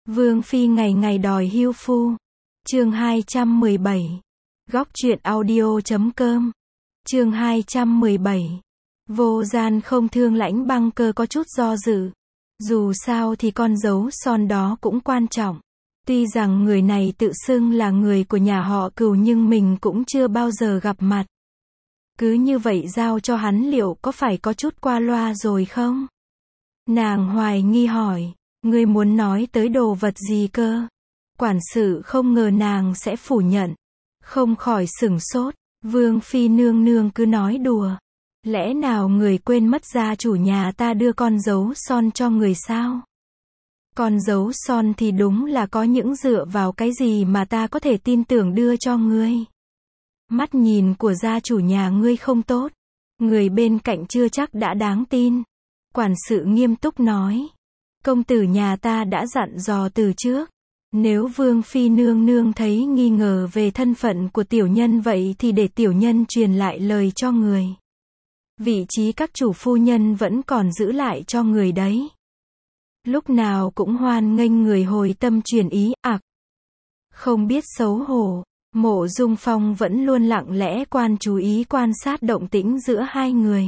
Vương phi ngày ngày đòi hưu phu. Chương 217. Góc truyện audio.com. Chương 217. Vô gian không thương Lãnh Băng Cơ có chút do dự. Dù sao thì con dấu son đó cũng quan trọng. Tuy rằng người này tự xưng là người của nhà họ Cừu nhưng mình cũng chưa bao giờ gặp mặt. Cứ như vậy giao cho hắn liệu có phải có chút qua loa rồi không? Nàng hoài nghi hỏi, ngươi muốn nói tới đồ vật gì cơ? Quản sự không ngờ nàng sẽ phủ nhận. Không khỏi sửng sốt, Vương phi nương nương cứ nói đùa. Lẽ nào người quên mất gia chủ nhà ta đưa con dấu son cho người sao? Con dấu son thì đúng là có những dựa vào cái gì mà ta có thể tin tưởng đưa cho ngươi. Mắt nhìn của gia chủ nhà ngươi không tốt. Người bên cạnh chưa chắc đã đáng tin. Quản sự nghiêm túc nói. Công tử nhà ta đã dặn dò từ trước. Nếu Vương phi nương nương thấy nghi ngờ về thân phận của tiểu nhân vậy thì để tiểu nhân truyền lại lời cho người. Vị trí các chủ phu nhân vẫn còn giữ lại cho người đấy. Lúc nào cũng hoan nghênh người hồi tâm truyền ý, không biết xấu hổ. Mộ Dung Phong vẫn luôn lặng lẽ chú ý quan sát động tĩnh giữa hai người.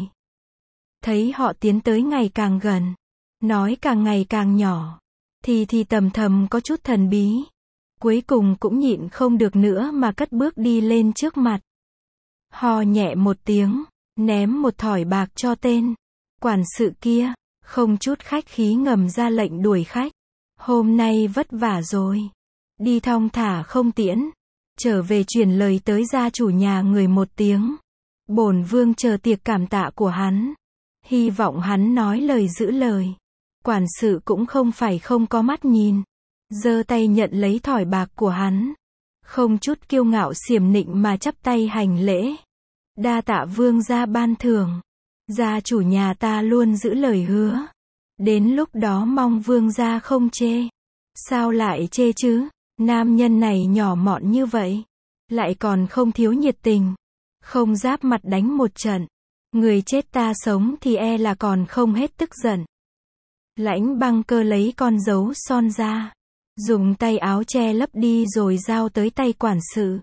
Thấy họ tiến tới ngày càng gần, nói càng ngày càng nhỏ, thì tầm thầm có chút thần bí. Cuối cùng cũng nhịn không được nữa mà cất bước đi lên trước mặt. Ho nhẹ một tiếng, ném một thỏi bạc cho tên quản sự kia, không chút khách khí ngầm ra lệnh đuổi khách. Hôm nay vất vả rồi. Đi thong thả không tiễn. Trở về truyền lời tới gia chủ nhà người một tiếng. Bổn vương chờ tiệc cảm tạ của hắn. Hy vọng hắn nói lời giữ lời. Quản sự cũng không phải không có mắt nhìn. Giơ tay nhận lấy thỏi bạc của hắn. Không chút kiêu ngạo xiểm nịnh mà chắp tay hành lễ. Đa tạ vương gia ban thưởng. Gia chủ nhà ta luôn giữ lời hứa. Đến lúc đó mong vương gia không chê. Sao lại chê chứ? Nam nhân này nhỏ mọn như vậy. Lại còn không thiếu nhiệt tình. Không giáp mặt đánh một trận. Người chết ta sống thì e là còn không hết tức giận. Lãnh Băng Cơ lấy con dấu son ra. Dùng tay áo che lấp đi rồi giao tới tay quản sự.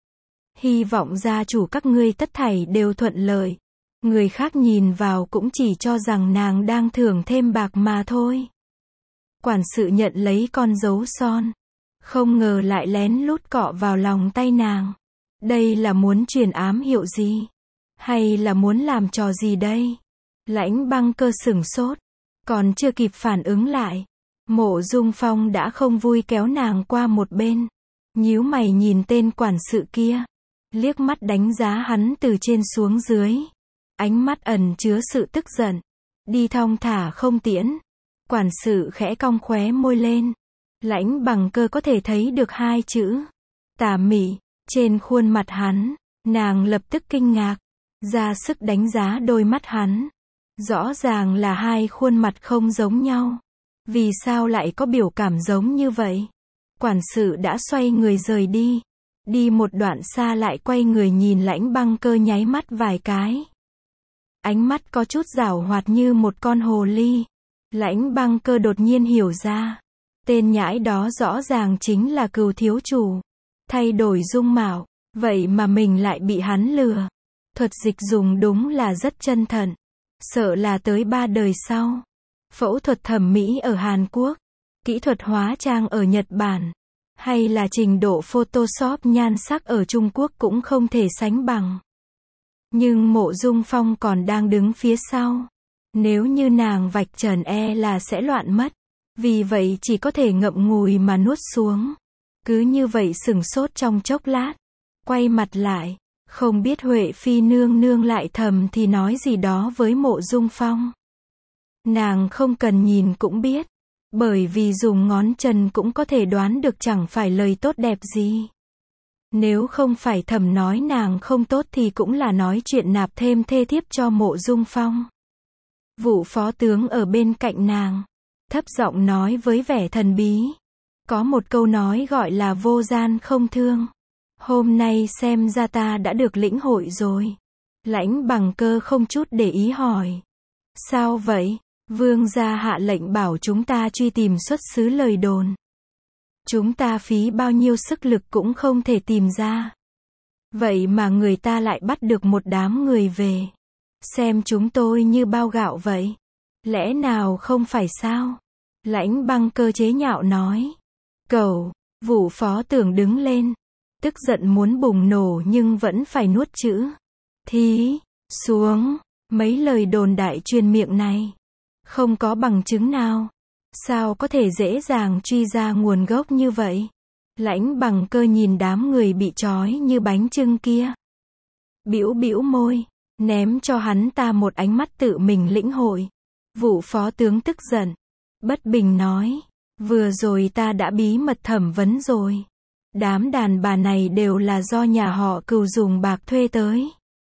Hy vọng gia chủ các ngươi tất thảy đều thuận lợi. Người khác nhìn vào cũng chỉ cho rằng nàng đang thưởng thêm bạc mà thôi. Quản sự nhận lấy con dấu son. Không ngờ lại lén lút cọ vào lòng tay nàng. Đây là muốn truyền ám hiệu gì? Hay là muốn làm trò gì đây? Lãnh Băng Cơ sửng sốt. Còn chưa kịp phản ứng lại. Mộ Dung Phong đã không vui kéo nàng qua một bên. Nhíu mày nhìn tên quản sự kia. Liếc mắt đánh giá hắn từ trên xuống dưới. Ánh mắt ẩn chứa sự tức giận. Đi thong thả không tiễn. Quản sự khẽ cong khóe môi lên. Lãnh Băng Cơ có thể thấy được hai chữ tà mị trên khuôn mặt hắn. Nàng lập tức kinh ngạc, ra sức đánh giá đôi mắt hắn. Rõ ràng là hai khuôn mặt không giống nhau. Vì sao lại có biểu cảm giống như vậy? Quản sự đã xoay người rời đi. Đi một đoạn xa lại quay người nhìn Lãnh Băng Cơ nháy mắt vài cái. Ánh mắt có chút giảo hoạt như một con hồ ly. Lãnh Băng Cơ đột nhiên hiểu ra. Tên nhãi đó rõ ràng chính là Cừu thiếu chủ. Thay đổi dung mạo, vậy mà mình lại bị hắn lừa. Thuật dịch dùng đúng là rất chân thận. Sợ là tới 3 đời sau. Phẫu thuật thẩm mỹ ở Hàn Quốc. Kỹ thuật hóa trang ở Nhật Bản. Hay là trình độ Photoshop nhan sắc ở Trung Quốc cũng không thể sánh bằng. Nhưng Mộ Dung Phong còn đang đứng phía sau. Nếu như nàng vạch trần e là sẽ loạn mất. Vì vậy chỉ có thể ngậm ngùi mà nuốt xuống. Cứ như vậy sửng sốt trong chốc lát. Quay mặt lại. Không biết Huệ Phi nương nương lại thầm thì nói gì đó với Mộ Dung Phong. Nàng không cần nhìn cũng biết. Bởi vì dùng ngón chân cũng có thể đoán được chẳng phải lời tốt đẹp gì. Nếu không phải thầm nói nàng không tốt thì cũng là nói chuyện nạp thêm thê thiếp cho Mộ Dung Phong. Vụ phó tướng ở bên cạnh nàng. Thấp giọng nói với vẻ thần bí. Có một câu nói gọi là vô gian không thương. Hôm nay xem ra ta đã được lĩnh hội rồi. Lãnh Băng Cơ không chút để ý hỏi. Sao vậy? Vương gia hạ lệnh bảo chúng ta truy tìm xuất xứ lời đồn. Chúng ta phí bao nhiêu sức lực cũng không thể tìm ra. Vậy mà người ta lại bắt được một đám người về. Xem chúng tôi như bao gạo vậy. Lẽ nào không phải sao? Lãnh Băng Cơ chế nhạo nói. Cẩu, Vụ Phó Tưởng đứng lên. Tức giận muốn bùng nổ nhưng vẫn phải nuốt chữ. Thí, xuống, mấy lời đồn đại truyền miệng này. Không có bằng chứng nào. Sao có thể dễ dàng truy ra nguồn gốc như vậy? Lãnh Bằng Cơ nhìn đám người bị trói như bánh chưng kia. Bĩu bĩu môi, ném cho hắn ta một ánh mắt tự mình lĩnh hội. Vụ Phó Tướng tức giận, bất bình nói. Vừa rồi ta đã bí mật thẩm vấn rồi. Đám đàn bà này đều là do nhà họ Cừu dùng bạc thuê tới.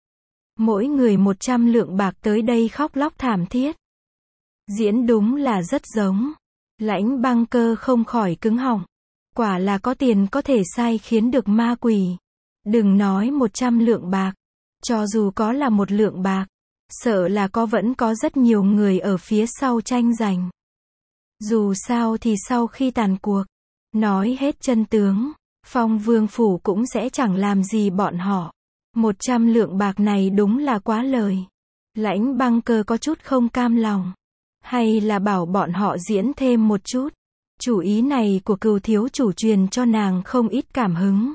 Mỗi người 100 lượng bạc tới đây khóc lóc thảm thiết. Diễn đúng là rất giống. Lãnh Băng Cơ không khỏi cứng họng. Quả là có tiền có thể sai khiến được ma quỷ. Đừng nói 100 lượng bạc. Cho dù có là 1 lượng bạc, sợ là vẫn có rất nhiều người ở phía sau tranh giành. Dù sao thì sau khi tàn cuộc, nói hết chân tướng, Phong Vương Phủ cũng sẽ chẳng làm gì bọn họ. 100 lượng bạc này đúng là quá lời. Lãnh Băng Cơ có chút không cam lòng. Hay là bảo bọn họ diễn thêm một chút. Chủ ý này của Cừu thiếu chủ truyền cho nàng không ít cảm hứng.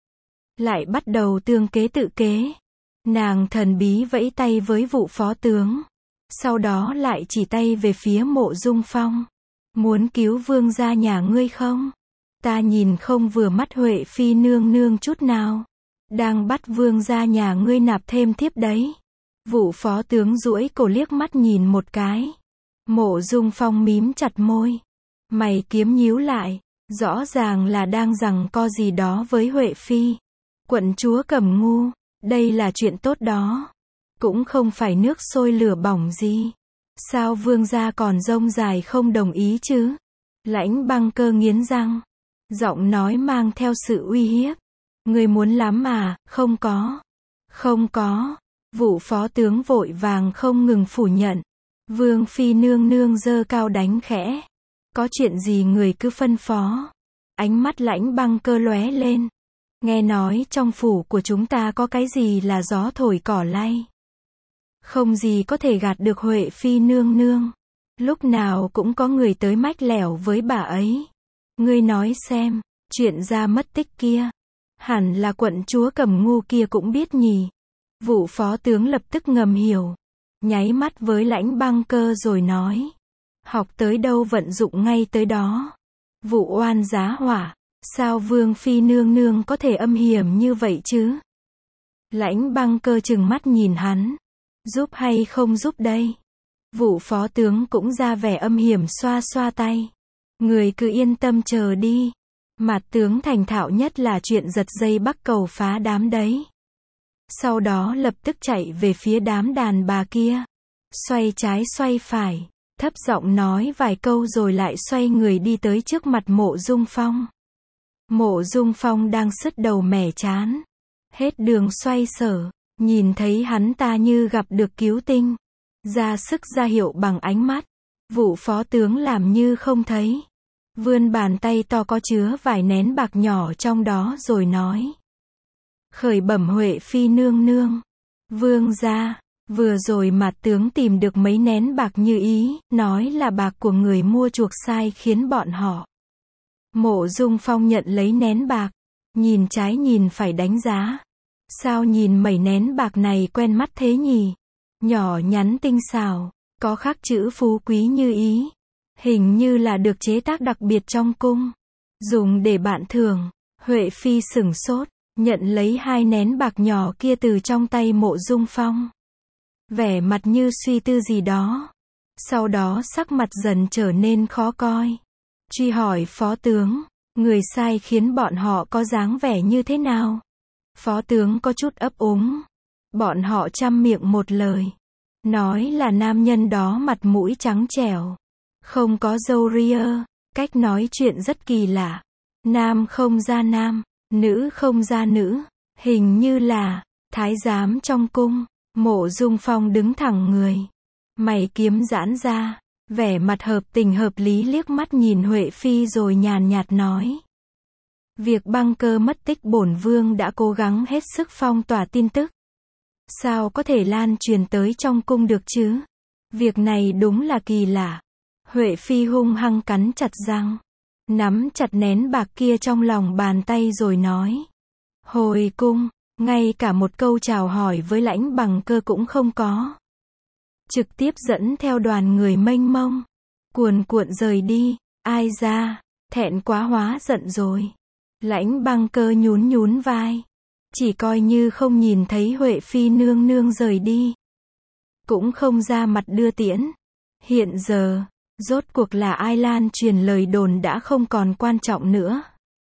Lại bắt đầu tương kế tự kế. Nàng thần bí vẫy tay với Vụ Phó Tướng. Sau đó lại chỉ tay về phía Mộ Dung Phong. Muốn cứu vương gia nhà ngươi không? Ta nhìn không vừa mắt Huệ Phi nương nương chút nào. Đang bắt vương gia nhà ngươi nạp thêm thiếp đấy. Vụ Phó Tướng duỗi cổ liếc mắt nhìn một cái. Mộ Dung Phong mím chặt môi. Mày kiếm nhíu lại. Rõ ràng là đang giằng co gì đó với Huệ Phi. Quận chúa Cẩm Ngu. Đây là chuyện tốt đó. Cũng không phải nước sôi lửa bỏng gì. Sao vương gia còn rông dài không đồng ý chứ? Lãnh Băng Cơ nghiến răng. Giọng nói mang theo sự uy hiếp. Ngươi muốn lắm mà, không có. Không có. Vụ Phó Tướng vội vàng không ngừng phủ nhận. Vương Phi nương nương giơ cao đánh khẽ. Có chuyện gì người cứ phân phó. Ánh mắt Lãnh Băng Cơ lóe lên. Nghe nói trong phủ của chúng ta có cái gì là gió thổi cỏ lay. Không gì có thể gạt được Huệ Phi nương nương. Lúc nào cũng có người tới mách lẻo với bà ấy. Ngươi nói xem, chuyện ra mất tích kia. Hẳn là quận chúa Cẩm Ngu kia cũng biết nhỉ. Vụ Phó Tướng lập tức ngầm hiểu. Nháy mắt với Lãnh Băng Cơ rồi nói. Học tới đâu vận dụng ngay tới đó. Vụ oan giá hỏa. Sao Vương Phi nương nương có thể âm hiểm như vậy chứ? Lãnh Băng Cơ trừng mắt nhìn hắn. Giúp hay không giúp đây? Vụ Phó Tướng cũng ra vẻ âm hiểm xoa xoa tay. Người cứ yên tâm chờ đi. Mạt tướng thành thạo nhất là chuyện giật dây bắt cầu phá đám đấy. Sau đó lập tức chạy về phía đám đàn bà kia. Xoay trái xoay phải. Thấp giọng nói vài câu rồi lại xoay người đi tới trước mặt Mộ Dung Phong. Mộ Dung Phong đang sứt đầu mẻ chán. Hết đường xoay sở. Nhìn thấy hắn ta như gặp được cứu tinh. Ra sức ra hiệu bằng ánh mắt. Vụ Phó Tướng làm như không thấy. Vươn bàn tay to có chứa vài nén bạc nhỏ trong đó rồi nói. Khởi bẩm Huệ Phi nương nương. Vương gia, vừa rồi Mạt tướng tìm được mấy nén bạc như ý, nói là bạc của người mua chuộc sai khiến bọn họ. Mộ Dung Phong nhận lấy nén bạc. Nhìn trái nhìn phải đánh giá. Sao nhìn mấy nén bạc này quen mắt thế nhỉ? Nhỏ nhắn tinh xảo, có khắc chữ phú quý như ý. Hình như là được chế tác đặc biệt trong cung. Dùng để bạn thưởng. Huệ Phi sửng sốt, nhận lấy 2 nén bạc nhỏ kia từ trong tay Mộ Dung Phong. Vẻ mặt như suy tư gì đó. Sau đó sắc mặt dần trở nên khó coi. Truy hỏi Phó Tướng, người sai khiến bọn họ có dáng vẻ như thế nào? Phó Tướng có chút ấp úng. Bọn họ chăm miệng một lời. Nói là nam nhân đó mặt mũi trắng trẻo. Không có râu ria. Cách nói chuyện rất kỳ lạ. Nam không ra nam, nữ không ra nữ. Hình như là thái giám trong cung. Mộ Dung Phong đứng thẳng người. Mày kiếm giãn ra. Vẻ mặt hợp tình hợp lý liếc mắt nhìn Huệ Phi rồi nhàn nhạt nói. Việc băng cơ mất tích bổn vương đã cố gắng hết sức phong tỏa tin tức. Sao có thể lan truyền tới trong cung được chứ? Việc này đúng là kỳ lạ. Huệ Phi hung hăng cắn chặt răng, nắm chặt nén bạc kia trong lòng bàn tay rồi nói. Hồi cung, ngay cả một câu chào hỏi với Lãnh Bằng Cơ cũng không có. Trực tiếp dẫn theo đoàn người mênh mông, cuồn cuộn rời đi. Ai ra, thẹn quá hóa giận rồi. Lãnh Băng Cơ nhún nhún vai, chỉ coi như không nhìn thấy Huệ Phi nương nương rời đi, cũng không ra mặt đưa tiễn. Hiện giờ, rốt cuộc là ai lan truyền lời đồn đã không còn quan trọng nữa.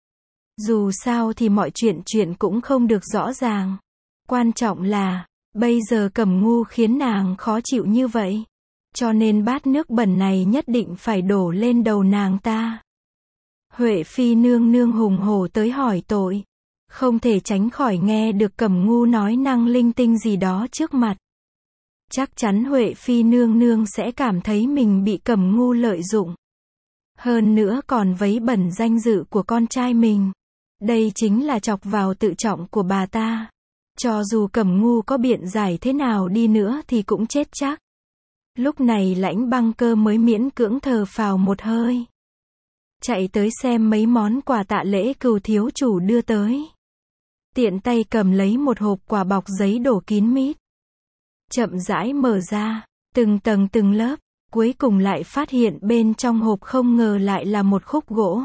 Dù sao thì mọi chuyện cũng không được rõ ràng. Quan trọng là, bây giờ Cẩm Ngu khiến nàng khó chịu như vậy. Cho nên bát nước bẩn này nhất định phải đổ lên đầu nàng ta. Huệ Phi nương nương hùng hổ tới hỏi tội. Không thể tránh khỏi nghe được Cẩm Ngu nói năng linh tinh gì đó trước mặt. Chắc chắn Huệ Phi nương nương sẽ cảm thấy mình bị Cẩm Ngu lợi dụng. Hơn nữa còn vấy bẩn danh dự của con trai mình. Đây chính là chọc vào tự trọng của bà ta. Cho dù Cẩm Ngu có biện giải thế nào đi nữa thì cũng chết chắc. Lúc này Lãnh Băng Cơ mới miễn cưỡng thở phào một hơi. Chạy tới xem mấy món quà tạ lễ Cừu thiếu chủ đưa tới. Tiện tay cầm lấy một hộp quà bọc giấy đổ kín mít. Chậm rãi mở ra, từng tầng từng lớp, cuối cùng lại phát hiện bên trong hộp không ngờ lại là một khúc gỗ.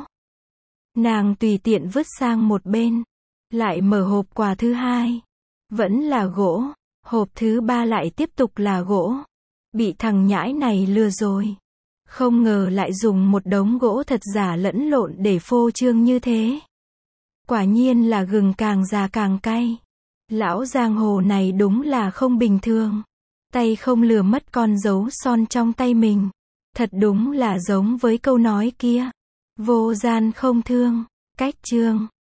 Nàng tùy tiện vứt sang một bên, lại mở hộp quà thứ hai, vẫn là gỗ, hộp thứ ba lại tiếp tục là gỗ. Bị thằng nhãi này lừa rồi. Không ngờ lại dùng một đống gỗ thật giả lẫn lộn để phô trương như thế. Quả nhiên là gừng càng già càng cay. Lão giang hồ này đúng là không bình thường. Tay không lừa mất con dấu son trong tay mình. Thật đúng là giống với câu nói kia. Vô gian không thương. Cách chương